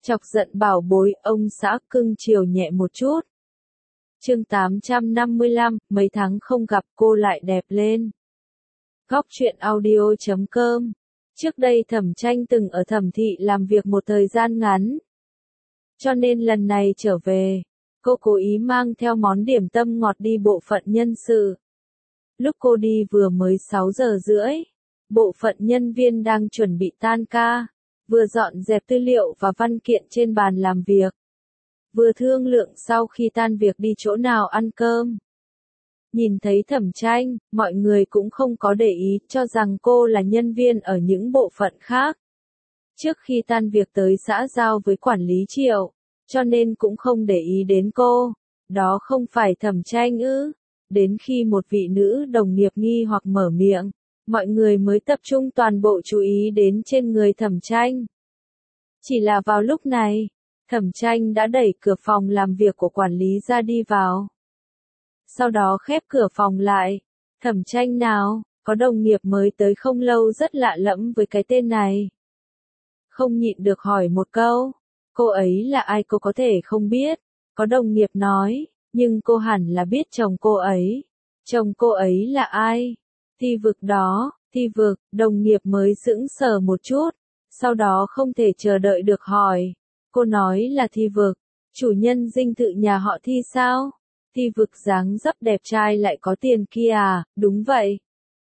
Chọc giận bảo bối, ông xã cưng chiều nhẹ một chút. Chương 855, mấy tháng không gặp cô lại đẹp lên. Góc truyện audio.com. Trước đây Thẩm Tranh từng ở Thẩm thị làm việc một thời gian ngắn. Cho nên lần này trở về, cô cố ý mang theo món điểm tâm ngọt đi bộ phận nhân sự. Lúc cô đi vừa mới 6 giờ rưỡi, bộ phận nhân viên đang chuẩn bị tan ca, vừa dọn dẹp tư liệu và văn kiện trên bàn làm việc, vừa thương lượng sau khi tan việc đi chỗ nào ăn cơm. Nhìn thấy Thẩm Tranh, mọi người cũng không có để ý, cho rằng cô là nhân viên ở những bộ phận khác. Trước khi tan việc tới xã giao với quản lý Triệu, cho nên cũng không để ý đến cô. Đó không phải Thẩm Tranh ư? Đến khi một vị nữ đồng nghiệp nghi hoặc mở miệng, mọi người mới tập trung toàn bộ chú ý đến trên người Thẩm Tranh. Chỉ là vào lúc này, Thẩm Tranh đã đẩy cửa phòng làm việc của quản lý ra đi vào. Sau đó khép cửa phòng lại. Thẩm Tranh nào, có đồng nghiệp mới tới không lâu rất lạ lẫm với cái tên này. Không nhịn được hỏi một câu, cô ấy là ai cô có thể không biết. Có đồng nghiệp nói, nhưng cô hẳn là biết chồng cô ấy. Chồng cô ấy là ai? Thi Vực đó. Thi Vực, đồng nghiệp mới sững sờ một chút, sau đó không thể chờ đợi được hỏi. Cô nói là Thi Vực, chủ nhân dinh thự nhà họ Thi sao? Thi Vực dáng dấp đẹp trai lại có tiền kia à? Đúng vậy.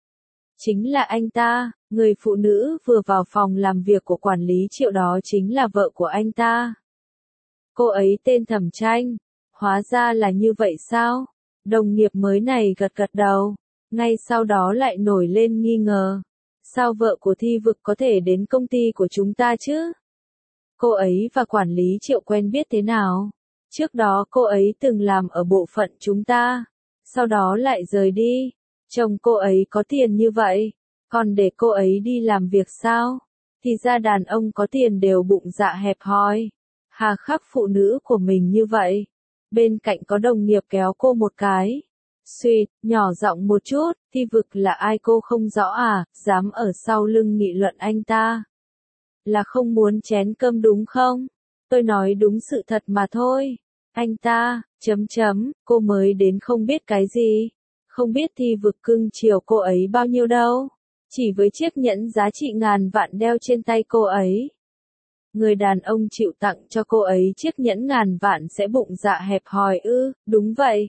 Chính là anh ta. Người phụ nữ vừa vào phòng làm việc của quản lý Triệu đó chính là vợ của anh ta. Cô ấy tên Thẩm Tranh. Hóa ra là như vậy sao? Đồng nghiệp mới này gật gật đầu, ngay sau đó lại nổi lên nghi ngờ. Sao vợ của Thi Vực có thể đến công ty của chúng ta chứ? Cô ấy và quản lý Triệu quen biết thế nào? Trước đó cô ấy từng làm ở bộ phận chúng ta, sau đó lại rời đi. Chồng cô ấy có tiền như vậy, còn để cô ấy đi làm việc sao? Thì ra đàn ông có tiền đều bụng dạ hẹp hòi, hà khắc phụ nữ của mình như vậy. Bên cạnh có đồng nghiệp kéo cô một cái. Suýt, nhỏ giọng một chút, Thi Vực là ai cô không rõ à, dám ở sau lưng nghị luận anh ta. Là không muốn chén cơm đúng không? Tôi nói đúng sự thật mà thôi. Anh ta, cô mới đến không biết cái gì. Không biết Thi Vực cưng chiều cô ấy bao nhiêu đâu. Chỉ với chiếc nhẫn giá trị ngàn vạn đeo trên tay cô ấy. Người đàn ông chịu tặng cho cô ấy chiếc nhẫn ngàn vạn sẽ bụng dạ hẹp hòi ư? Đúng vậy.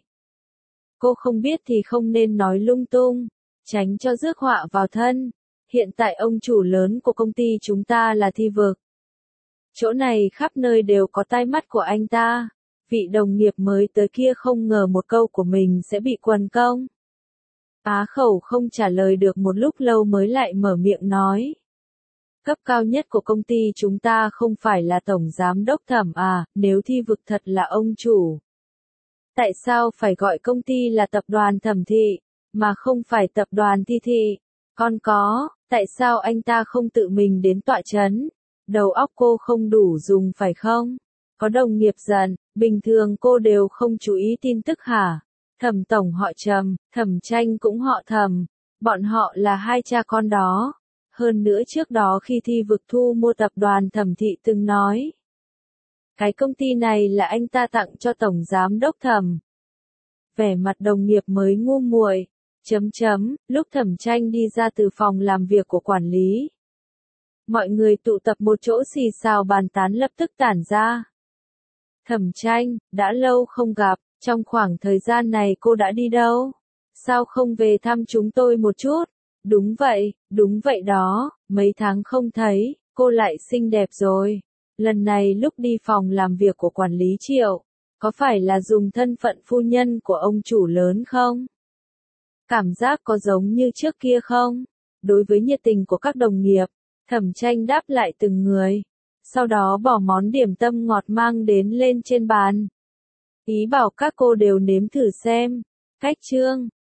Cô không biết thì không nên nói lung tung, tránh cho rước họa vào thân. Hiện tại ông chủ lớn của công ty chúng ta là Thi Vực. Chỗ này khắp nơi đều có tai mắt của anh ta. Vị đồng nghiệp mới tới kia không ngờ một câu của mình sẽ bị quần công. Á khẩu không trả lời được một lúc lâu mới lại mở miệng nói. Cấp cao nhất của công ty chúng ta không phải là tổng giám đốc Thẩm à, nếu Thi Vực thật là ông chủ. Tại sao phải gọi công ty là tập đoàn Thẩm thị, mà không phải tập đoàn Thi thị? Còn có, tại sao anh ta không tự mình đến tọa chấn? Đầu óc cô không đủ dùng phải không? Có đồng nghiệp giận, bình thường cô đều không chú ý tin tức hả? Thẩm tổng họ Trầm, Thẩm Tranh cũng họ Thẩm, bọn họ là hai cha con đó. Hơn nữa trước đó khi Thi Vực thu mua tập đoàn Thẩm thị từng nói. Cái công ty này là anh ta tặng cho tổng giám đốc Thẩm. Vẻ mặt đồng nghiệp mới ngu muội. Lúc Thẩm Tranh đi ra từ phòng làm việc của quản lý. Mọi người tụ tập một chỗ xì xào bàn tán lập tức tản ra. Thẩm Tranh, đã lâu không gặp, trong khoảng thời gian này cô đã đi đâu? Sao không về thăm chúng tôi một chút? Đúng vậy đó, mấy tháng không thấy, cô lại xinh đẹp rồi. Lần này lúc đi phòng làm việc của quản lý Triệu, có phải là dùng thân phận phu nhân của ông chủ lớn không? Cảm giác có giống như trước kia không? Đối với nhiệt tình của các đồng nghiệp, Thẩm Tranh đáp lại từng người. Sau đó bỏ món điểm tâm ngọt mang đến lên trên bàn. Ý bảo các cô đều nếm thử xem. Cách chương